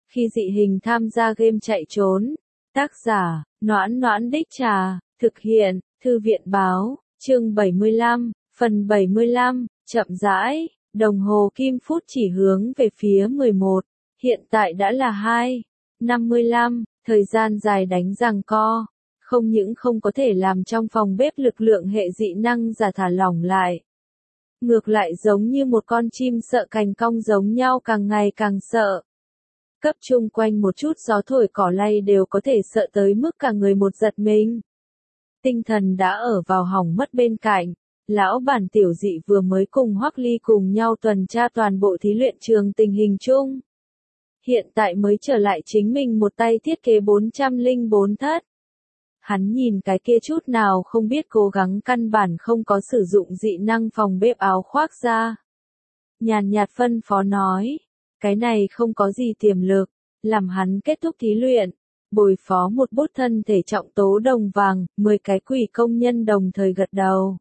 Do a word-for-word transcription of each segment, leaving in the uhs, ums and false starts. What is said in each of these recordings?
Khi dị hình tham gia game chạy trốn. Tác giả, Noãn Noãn Đích Trà, thực hiện, Thư viện báo, chương bảy mươi lăm, phần bảy mươi lăm, chậm rãi, đồng hồ kim phút chỉ hướng về phía mười một, hiện tại đã là hai, năm mươi lăm, thời gian dài đánh giằng co, không những không có thể làm trong phòng bếp lực lượng hệ dị năng giả thả lỏng lại. Ngược lại giống như một con chim sợ cành cong giống nhau càng ngày càng sợ. Cấp chung quanh một chút gió thổi cỏ lay đều có thể sợ tới mức cả người một giật mình. Tinh thần đã ở vào hỏng mất bên cạnh, lão bản tiểu dị vừa mới cùng Hoắc Ly cùng nhau tuần tra toàn bộ thí luyện trường tình hình chung. Hiện tại mới trở lại chính mình một tay thiết kế bốn trăm lẻ bốn thất. Hắn nhìn cái kia chút nào không biết cố gắng căn bản không có sử dụng dị năng phòng bếp áo khoác ra. Nhàn nhạt phân phó nói, cái này không có gì tiềm lực, làm hắn kết thúc thí luyện, bồi phó một bút thân thể trọng tố đồng vàng, mười cái quỷ công nhân đồng thời gật đầu.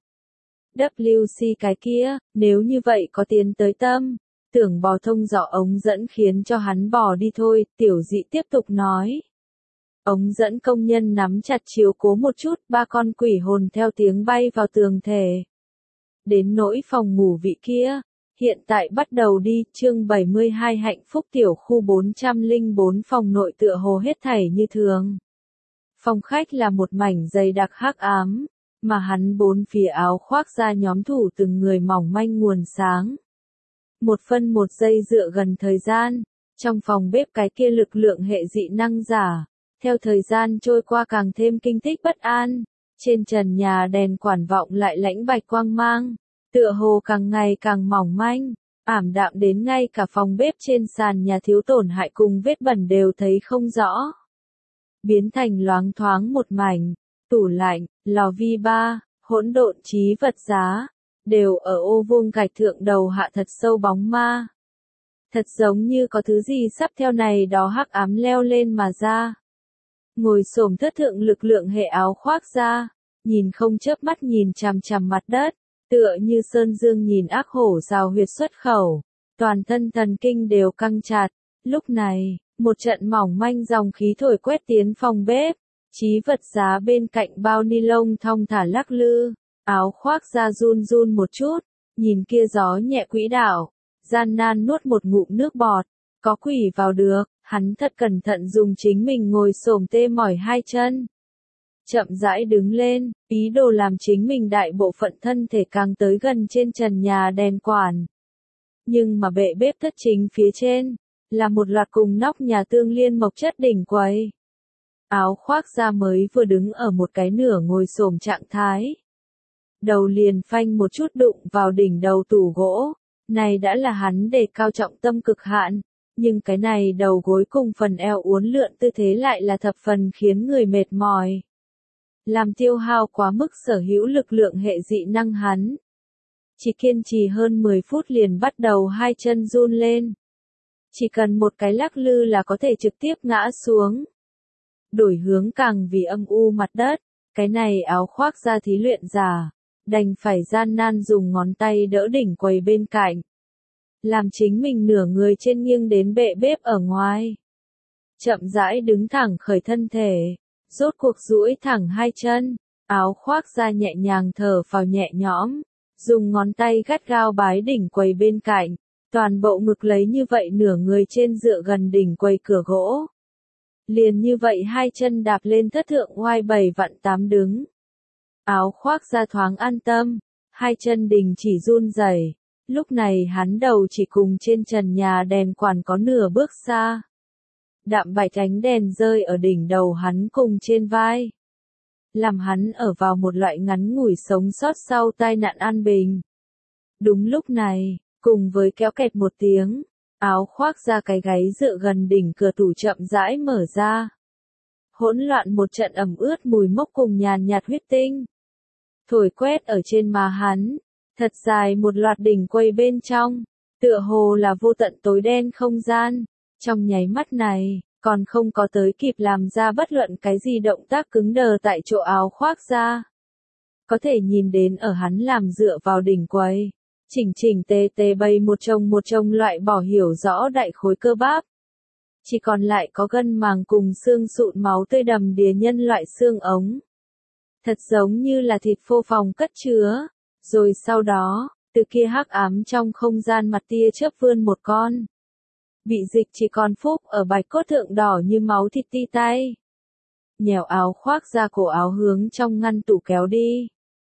vê xê cái kia, nếu như vậy có tiến tới tâm, tưởng bò thông dọ ống dẫn khiến cho hắn bò đi thôi, tiểu dị tiếp tục nói. Ống dẫn công nhân nắm chặt chiếu cố một chút, ba con quỷ hồn theo tiếng bay vào tường thể. Đến nỗi phòng ngủ vị kia, hiện tại bắt đầu đi, chương bảy mươi hai hạnh phúc tiểu khu bốn trăm lẻ bốn phòng nội tựa hồ hết thảy như thường. Phòng khách là một mảnh dày đặc hắc ám, mà hắn bốn phía áo khoác ra nhóm thủ từng người mỏng manh nguồn sáng. Một phân một giây dựa gần thời gian, trong phòng bếp cái kia lực lượng hệ dị năng giả. Theo thời gian trôi qua càng thêm kinh tích bất an, trên trần nhà đèn quản vọng lại lãnh bạch quang mang, tựa hồ càng ngày càng mỏng manh, ảm đạm đến ngay cả phòng bếp trên sàn nhà thiếu tổn hại cùng vết bẩn đều thấy không rõ. Biến thành loáng thoáng một mảnh, tủ lạnh, lò vi ba, hỗn độn trí vật giá, đều ở ô vuông gạch thượng đầu hạ thật sâu bóng ma. Thật giống như có thứ gì sắp theo này đó hắc ám leo lên mà ra. Ngồi xổm thất thượng lực lượng hệ áo khoác ra, nhìn không chớp mắt nhìn chằm chằm mặt đất, tựa như sơn dương nhìn ác hổ rào huyệt xuất khẩu, toàn thân thần kinh đều căng chặt. Lúc này, một trận mỏng manh dòng khí thổi quét tiến phòng bếp, trí vật giá bên cạnh bao ni lông thong thả lắc lư, áo khoác ra run run một chút, nhìn kia gió nhẹ quỹ đạo, gian nan nuốt một ngụm nước bọt, có quỷ vào được. Hắn thật cẩn thận dùng chính mình ngồi xổm tê mỏi hai chân. Chậm rãi đứng lên, ý đồ làm chính mình đại bộ phận thân thể càng tới gần trên trần nhà đèn quản. Nhưng mà bệ bếp thất chính phía trên, là một loạt cùng nóc nhà tương liên mộc chất đỉnh quầy. Áo khoác da mới vừa đứng ở một cái nửa ngồi xổm trạng thái. Đầu liền phanh một chút đụng vào đỉnh đầu tủ gỗ, này đã là hắn đề cao trọng tâm cực hạn. Nhưng cái này đầu gối cùng phần eo uốn lượn tư thế lại là thập phần khiến người mệt mỏi. Làm tiêu hao quá mức sở hữu lực lượng hệ dị năng hắn. Chỉ kiên trì hơn mười phút liền bắt đầu hai chân run lên. Chỉ cần một cái lắc lư là có thể trực tiếp ngã xuống. Đổi hướng càng vì âm u mặt đất, cái này áo khoác ra thí luyện giả, đành phải gian nan dùng ngón tay đỡ đỉnh quầy bên cạnh. Làm chính mình nửa người trên nghiêng đến bệ bếp ở ngoài. Chậm rãi đứng thẳng khởi thân thể, rốt cuộc duỗi thẳng hai chân, áo khoác ra nhẹ nhàng thở phào nhẹ nhõm, dùng ngón tay gắt gao bái đỉnh quầy bên cạnh, toàn bộ ngực lấy như vậy nửa người trên dựa gần đỉnh quầy cửa gỗ. Liền như vậy hai chân đạp lên thất thượng oai bảy vặn tám đứng. Áo khoác ra thoáng an tâm, hai chân đình chỉ run rẩy. Lúc này hắn đầu chỉ cùng trên trần nhà đèn quản có nửa bước xa. Đạm bạch ánh đèn rơi ở đỉnh đầu hắn cùng trên vai. Làm hắn ở vào một loại ngắn ngủi sống sót sau tai nạn an bình. Đúng lúc này, cùng với kéo kẹt một tiếng, áo khoác ra cái gáy dựa gần đỉnh cửa tủ chậm rãi mở ra. Hỗn loạn một trận ẩm ướt mùi mốc cùng nhàn nhạt huyết tinh. Thổi quét ở trên má hắn. Thật dài một loạt đỉnh quầy bên trong, tựa hồ là vô tận tối đen không gian, trong nháy mắt này, còn không có tới kịp làm ra bất luận cái gì động tác cứng đờ tại chỗ áo khoác ra. Có thể nhìn đến ở hắn làm dựa vào đỉnh quầy, chỉnh chỉnh tề tề bày một chồng một chồng loại bỏ hiểu rõ đại khối cơ bắp. chỉ còn lại có gân màng cùng xương sụn máu tươi đầm đìa nhân loại xương ống. Thật giống như là thịt phô phòng cất chứa. Rồi sau đó, từ kia hắc ám trong không gian mặt tia chớp vươn một con. Bị dịch chỉ còn phúc ở bạch cốt thượng đỏ như máu thịt ti tay. Nhèo áo khoác ra cổ áo hướng trong ngăn tủ kéo đi.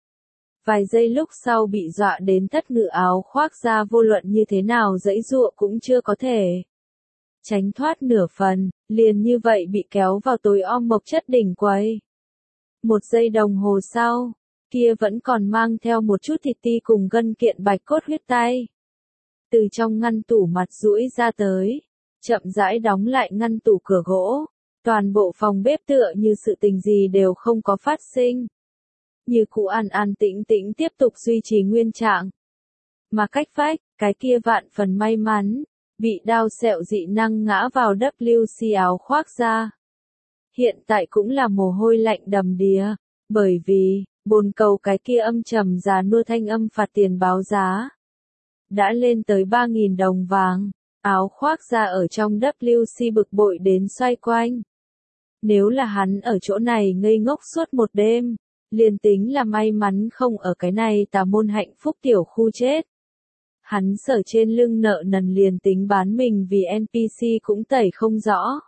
Vài giây lúc sau bị dọa đến thất ngự áo khoác ra vô luận như thế nào dãy dụa cũng chưa có thể. Tránh thoát nửa phần, liền như vậy bị kéo vào tối om mộc chất đỉnh quầy. Một giây đồng hồ sau, kia vẫn còn mang theo một chút thịt ti cùng gân kiện bạch cốt huyết tay. Từ trong ngăn tủ mặt duỗi ra tới, chậm rãi đóng lại ngăn tủ cửa gỗ. Toàn bộ phòng bếp tựa như sự tình gì đều không có phát sinh. Như cũ an an tĩnh tĩnh tiếp tục duy trì nguyên trạng. Mà cách vách, cái kia vạn phần may mắn, bị đao sẹo dị năng ngã vào W C áo khoác ra. Hiện tại cũng là mồ hôi lạnh đầm đìa, bởi vì, bồn cầu cái kia âm trầm già nua thanh âm phạt tiền báo giá. Đã lên tới ba nghìn đồng vàng, áo khoác ra ở trong W C bực bội đến xoay quanh. Nếu là hắn ở chỗ này ngây ngốc suốt một đêm, liền tính là may mắn không ở cái này tà môn hạnh phúc tiểu khu chết. Hắn sở trên lưng nợ nần liền tính bán mình vì N P C cũng tẩy không rõ.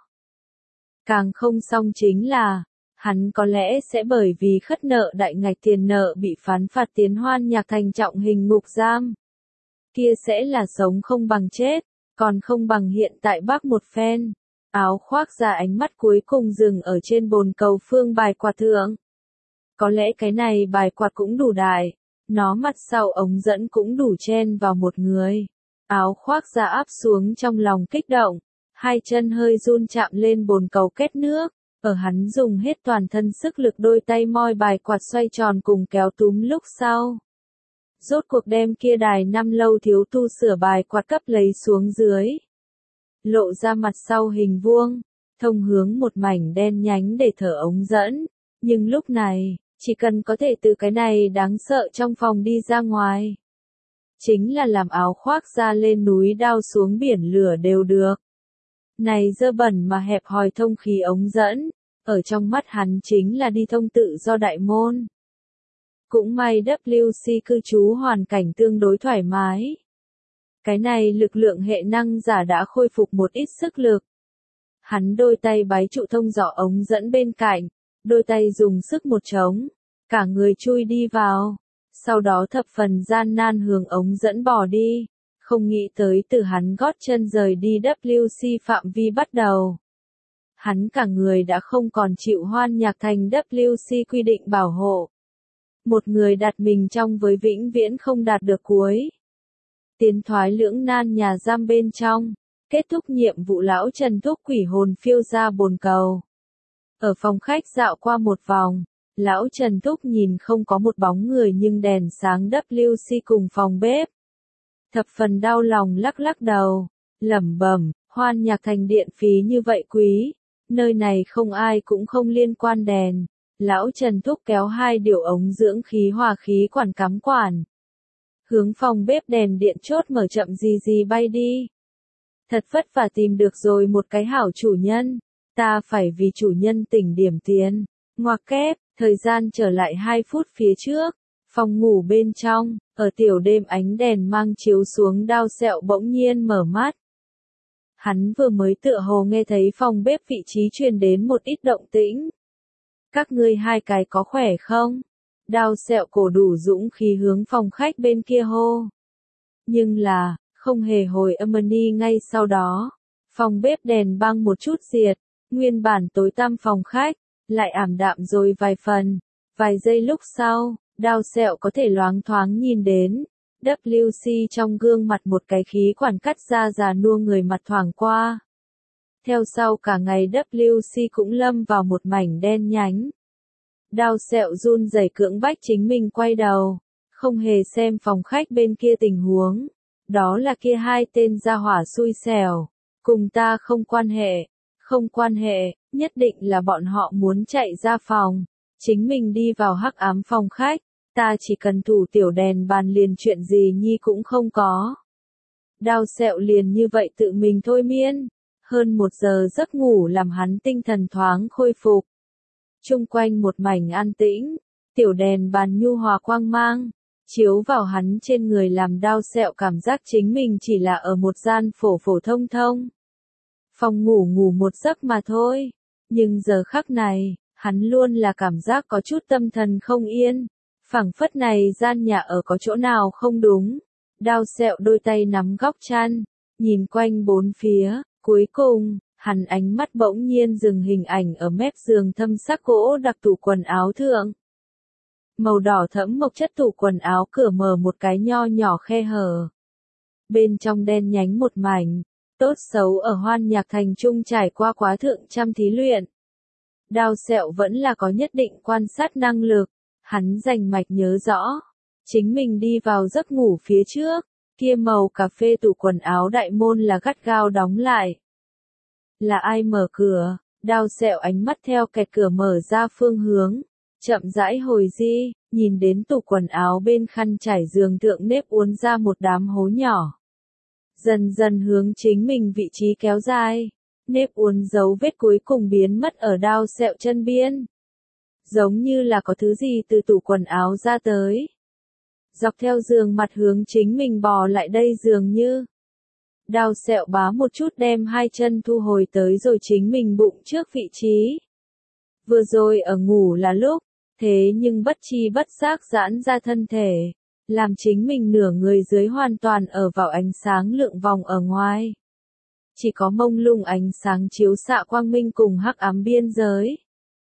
Càng không xong chính là, hắn có lẽ sẽ bởi vì khất nợ đại ngạch tiền nợ bị phán phạt tiến hoan nhạc thành trọng hình ngục giam. Kia sẽ là sống không bằng chết, còn không bằng hiện tại bác một phen. Áo khoác ra ánh mắt cuối cùng dừng ở trên bồn cầu phương bài quạt thượng. Có lẽ cái này bài quạt cũng đủ đại, nó mặt sau ống dẫn cũng đủ chen vào một người. Áo khoác ra áp xuống trong lòng kích động, hai chân hơi run chạm lên bồn cầu kết nước, ở hắn dùng hết toàn thân sức lực đôi tay moi bài quạt xoay tròn cùng kéo túm lúc sau. Rốt cuộc đem kia đài năm lâu thiếu tu sửa bài quạt cấp lấy xuống dưới. Lộ ra mặt sau hình vuông, thông hướng một mảnh đen nhánh để thở ống dẫn, nhưng lúc này, chỉ cần có thể từ cái này đáng sợ trong phòng đi ra ngoài. Chính là làm áo khoác ra lên núi đao xuống biển lửa đều được. Này dơ bẩn mà hẹp hòi thông khí ống dẫn, ở trong mắt hắn chính là đi thông tự do đại môn. Cũng may W C cư trú hoàn cảnh tương đối thoải mái. Cái này lực lượng hệ năng giả đã khôi phục một ít sức lực. Hắn đôi tay bái trụ thông giỏ ống dẫn bên cạnh, đôi tay dùng sức một trống, cả người chui đi vào, sau đó thập phần gian nan hướng ống dẫn bỏ đi, không nghĩ tới từ hắn gót chân rời đi W C phạm vi bắt đầu. Hắn cả người đã không còn chịu hoan nhạc thành W C quy định bảo hộ. Một người đặt mình trong với vĩnh viễn không đạt được cuối. Tiến thoái lưỡng nan nhà giam bên trong, kết thúc nhiệm vụ lão Trần thúc quỷ hồn phiêu ra bồn cầu. Ở phòng khách dạo qua một vòng, lão Trần thúc nhìn không có một bóng người nhưng đèn sáng W C cùng phòng bếp. Thập phần đau lòng lắc lắc đầu, lẩm bẩm, hoan nhạc thành điện phí như vậy quý, nơi này không ai cũng không liên quan đèn. Lão Trần thúc kéo hai điều ống dưỡng khí hòa khí quản cắm quản. Hướng phòng bếp đèn điện chốt mở chậm gì gì bay đi. Thật vất vả tìm được rồi một cái hảo chủ nhân. Ta phải vì chủ nhân tỉnh điểm tiền. Ngoặc kép, thời gian trở lại hai phút phía trước. Phòng ngủ bên trong, ở tiểu đêm ánh đèn mang chiếu xuống đao sẹo bỗng nhiên mở mắt. Hắn vừa mới tựa hồ nghe thấy phòng bếp vị trí truyền đến một ít động tĩnh. Các ngươi hai cái có khỏe không? Đao sẹo cổ đủ dũng khí hướng phòng khách bên kia hô. Nhưng là, không hề hồi âm ni ngay sau đó. Phòng bếp đèn băng một chút diệt, nguyên bản tối tăm phòng khách, lại ảm đạm rồi vài phần. Vài giây lúc sau, đao sẹo có thể loáng thoáng nhìn đến. W C trong gương mặt một cái khí quản cắt ra già nua người mặt thoảng qua. Theo sau cả ngày W C cũng lâm vào một mảnh đen nhánh. Đao sẹo run rẩy cưỡng bách chính mình quay đầu, không hề xem phòng khách bên kia tình huống. Đó là kia hai tên gia hỏa xui xẻo, cùng ta không quan hệ, không quan hệ, nhất định là bọn họ muốn chạy ra phòng, chính mình đi vào hắc ám phòng khách, ta chỉ cần thủ tiểu đèn bàn liền chuyện gì nhi cũng không có. Đao sẹo liền như vậy tự mình thôi miên. Hơn một giờ giấc ngủ làm hắn tinh thần thoáng khôi phục. Chung quanh một mảnh an tĩnh, tiểu đèn bàn nhu hòa quang mang, chiếu vào hắn trên người làm Đao Sẹo cảm giác chính mình chỉ là ở một gian phổ phổ thông thông. Phòng ngủ ngủ một giấc mà thôi, nhưng giờ khắc này, hắn luôn là cảm giác có chút tâm thần không yên, phảng phất này gian nhà ở có chỗ nào không đúng. Đao Sẹo đôi tay nắm góc chăn, nhìn quanh bốn phía, cuối cùng, hắn ánh mắt bỗng nhiên dừng hình ảnh ở mép giường thâm sắc gỗ đặc tủ quần áo thượng. Màu đỏ thẫm mộc chất tủ quần áo cửa mở một cái nho nhỏ khe hở. Bên trong đen nhánh một mảnh, tốt xấu ở Hoan Nhạc Thành trung trải qua quá thượng trăm thí luyện. Đao Sẹo vẫn là có nhất định quan sát năng lực, hắn rành mạch nhớ rõ. Chính mình đi vào giấc ngủ phía trước, kia màu cà phê tủ quần áo đại môn là gắt gao đóng lại. Là ai mở cửa? Đao Sẹo ánh mắt theo kẹt cửa mở ra phương hướng, chậm rãi hồi di, nhìn đến tủ quần áo bên khăn trải giường thượng nếp uốn ra một đám hố nhỏ. Dần dần hướng chính mình vị trí kéo dài, nếp uốn dấu vết cuối cùng biến mất ở Đao Sẹo chân biên. Giống như là có thứ gì từ tủ quần áo ra tới. Dọc theo giường mặt hướng chính mình bò lại đây dường như. Đao Sẹo bá một chút đem hai chân thu hồi tới rồi chính mình bụng trước vị trí. Vừa rồi ở ngủ là lúc, thế nhưng bất chi bất giác giãn ra thân thể, làm chính mình nửa người dưới hoàn toàn ở vào ánh sáng lượng vòng ở ngoài. Chỉ có mông lung ánh sáng chiếu xạ quang minh cùng hắc ám biên giới.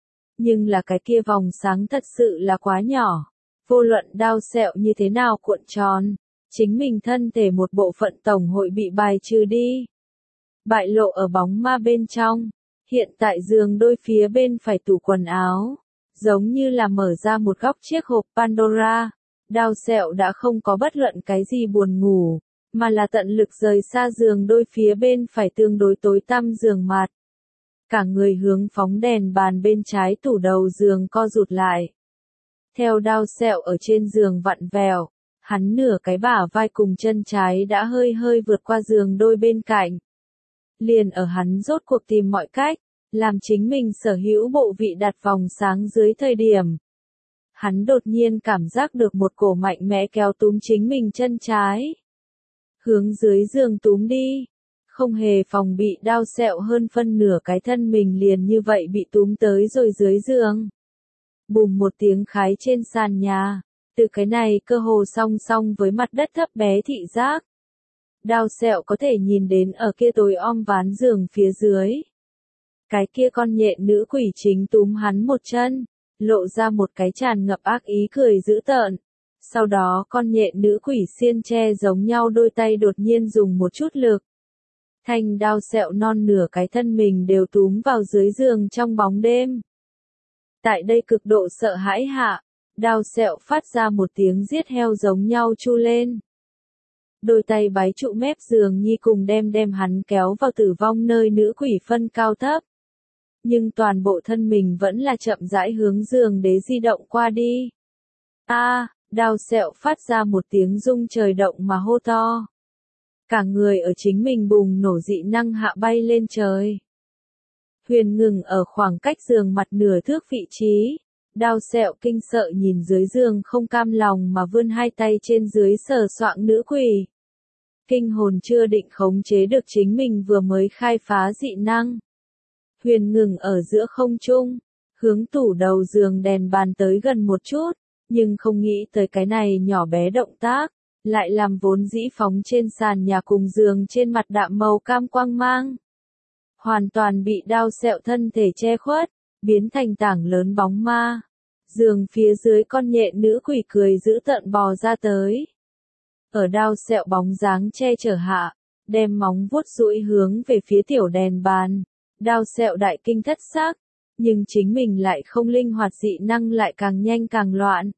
Nhưng là cái kia vòng sáng thật sự là quá nhỏ. Vô luận Đao Sẹo như thế nào cuộn tròn, chính mình thân thể một bộ phận tổng hội bị bài trừ đi. Bại lộ ở bóng ma bên trong, hiện tại giường đôi phía bên phải tủ quần áo, giống như là mở ra một góc chiếc hộp Pandora. Đao Sẹo đã không có bất luận cái gì buồn ngủ, mà là tận lực rời xa giường đôi phía bên phải tương đối tối tăm giường mặt. Cả người hướng phóng đèn bàn bên trái tủ đầu giường co rụt lại. Theo Đao Sẹo ở trên giường vặn vẹo, hắn nửa cái bả vai cùng chân trái đã hơi hơi vượt qua giường đôi bên cạnh. Liền ở hắn rốt cuộc tìm mọi cách, làm chính mình sở hữu bộ vị đặt vòng sáng dưới thời điểm. Hắn đột nhiên cảm giác được một cổ mạnh mẽ kéo túm chính mình chân trái. Hướng dưới giường túm đi. Không hề phòng bị Đao Sẹo hơn phân nửa cái thân mình liền như vậy bị túm tới rồi dưới giường. Bùm một tiếng khái trên sàn nhà, từ cái này cơ hồ song song với mặt đất thấp bé thị giác. Đao Sẹo có thể nhìn đến ở kia tối om ván giường phía dưới. Cái kia con nhện nữ quỷ chính túm hắn một chân, lộ ra một cái tràn ngập ác ý cười dữ tợn. Sau đó con nhện nữ quỷ xiên tre giống nhau đôi tay đột nhiên dùng một chút lực. Thanh Đao Sẹo non nửa cái thân mình đều túm vào dưới giường trong bóng đêm. Tại đây cực độ sợ hãi hạ, Đao Sẹo phát ra một tiếng giết heo giống nhau chu lên. Đôi tay bái trụ mép giường nhi cùng đem đem hắn kéo vào tử vong nơi nữ quỷ phân cao thấp. Nhưng toàn bộ thân mình vẫn là chậm rãi hướng giường đế di động qua đi. A, à, Đao Sẹo phát ra một tiếng rung trời động mà hô to. Cả người ở chính mình bùng nổ dị năng hạ bay lên trời. Huyền ngừng ở khoảng cách giường mặt nửa thước vị trí. Đao Sẹo kinh sợ nhìn dưới giường không cam lòng mà vươn hai tay trên dưới sờ soạng nữ quỷ. Kinh hồn chưa định khống chế được chính mình vừa mới khai phá dị năng. Huyền ngừng ở giữa không trung, hướng tủ đầu giường đèn bàn tới gần một chút, nhưng không nghĩ tới cái này nhỏ bé động tác, lại làm vốn dĩ phóng trên sàn nhà cùng giường trên mặt đạm màu cam quang mang. Hoàn toàn bị Đao Sẹo thân thể che khuất, biến thành tảng lớn bóng ma. Giường phía dưới con nhện nữ quỷ cười dữ tợn bò ra tới. Ở Đao Sẹo bóng dáng che chở hạ, đem móng vuốt duỗi hướng về phía tiểu đèn bàn. Đao Sẹo đại kinh thất xác, nhưng chính mình lại không linh hoạt dị năng lại càng nhanh càng loạn.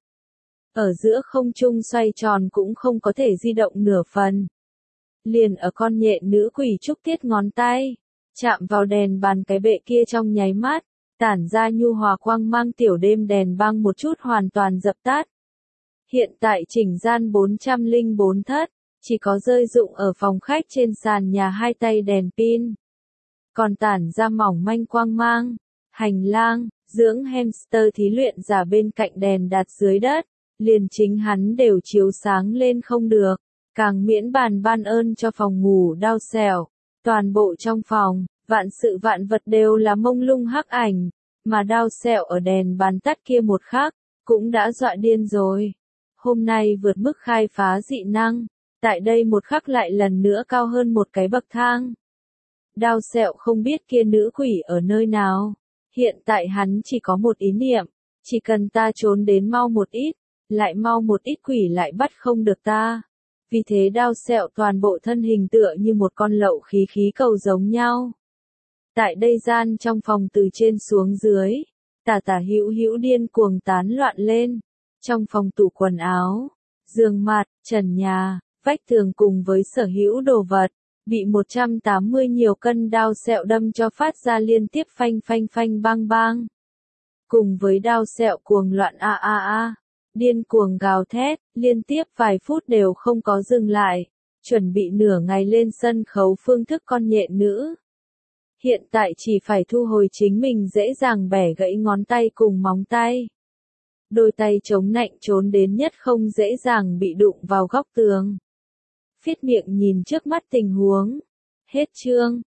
Ở giữa không trung xoay tròn cũng không có thể di động nửa phần. Liền ở con nhện nữ quỷ trúc tiết ngón tay, chạm vào đèn bàn cái bệ kia trong nháy mắt, tản ra nhu hòa quang mang tiểu đêm đèn băng một chút hoàn toàn dập tắt. Hiện tại chỉnh gian bốn trăm lẻ bốn thất, chỉ có rơi dụng ở phòng khách trên sàn nhà hai tay đèn pin. còn tản ra mỏng manh quang mang. Hành lang, dưỡng hamster thí luyện giả bên cạnh đèn đặt dưới đất, liền chính hắn đều chiếu sáng lên không được, càng miễn bàn ban ơn cho phòng ngủ đau xẻo. Toàn bộ trong phòng, vạn sự vạn vật đều là mông lung hắc ảnh, mà đau xẻo ở đèn bàn tắt kia một khắc, cũng đã dọa điên rồi. Hôm nay vượt mức khai phá dị năng, tại đây một khắc lại lần nữa cao hơn một cái bậc thang. Đao sẹo không biết kia nữ quỷ ở nơi nào, hiện tại hắn chỉ có một ý niệm, chỉ cần ta trốn đến mau một ít, lại mau một ít quỷ lại bắt không được ta. Vì thế đao sẹo toàn bộ thân hình tựa như một con lậu khí khí cầu giống nhau. Tại đây gian trong phòng từ trên xuống dưới, tả tả hữu hữu điên cuồng tán loạn lên. Trong phòng tủ quần áo, giường mặt, trần nhà, vách tường cùng với sở hữu đồ vật, bị một trăm tám mươi nhiều cân đao sẹo đâm cho phát ra liên tiếp phanh phanh phanh bang bang. Cùng với đao sẹo cuồng loạn a a a, điên cuồng gào thét, liên tiếp vài phút đều không có dừng lại, chuẩn bị nửa ngày lên sân khấu phương thức con nhện nữ. Hiện tại chỉ phải thu hồi chính mình dễ dàng bẻ gãy ngón tay cùng móng tay. Đôi tay chống nạnh trốn đến nhất không dễ dàng bị đụng vào góc tường. Phiết miệng nhìn trước mắt tình huống. Hết chương.